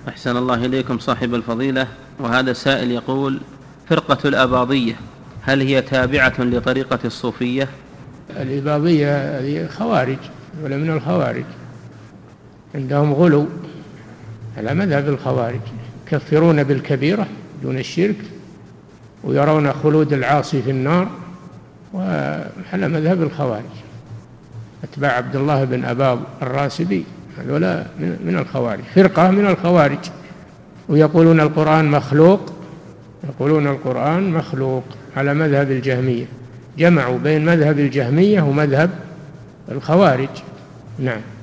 أحسن الله إليكم صاحب الفضيلة. وهذا سائل يقول: فرقة الأباضية هل هي تابعة لطريقة الصوفية؟ الإباضية هذه خوارج ولا من الخوارج، عندهم غلو على مذهب الخوارج، يكفرون بالكبيرة دون الشرك ويرون خلود العاصي في النار، وعلى مذهب الخوارج أتباع عبد الله بن أباض الراسبي، هذولا من الخوارج، فرقة من الخوارج، ويقولون القرآن مخلوق، يقولون القرآن مخلوق على مذهب الجهمية، جمعوا بين مذهب الجهمية ومذهب الخوارج. نعم.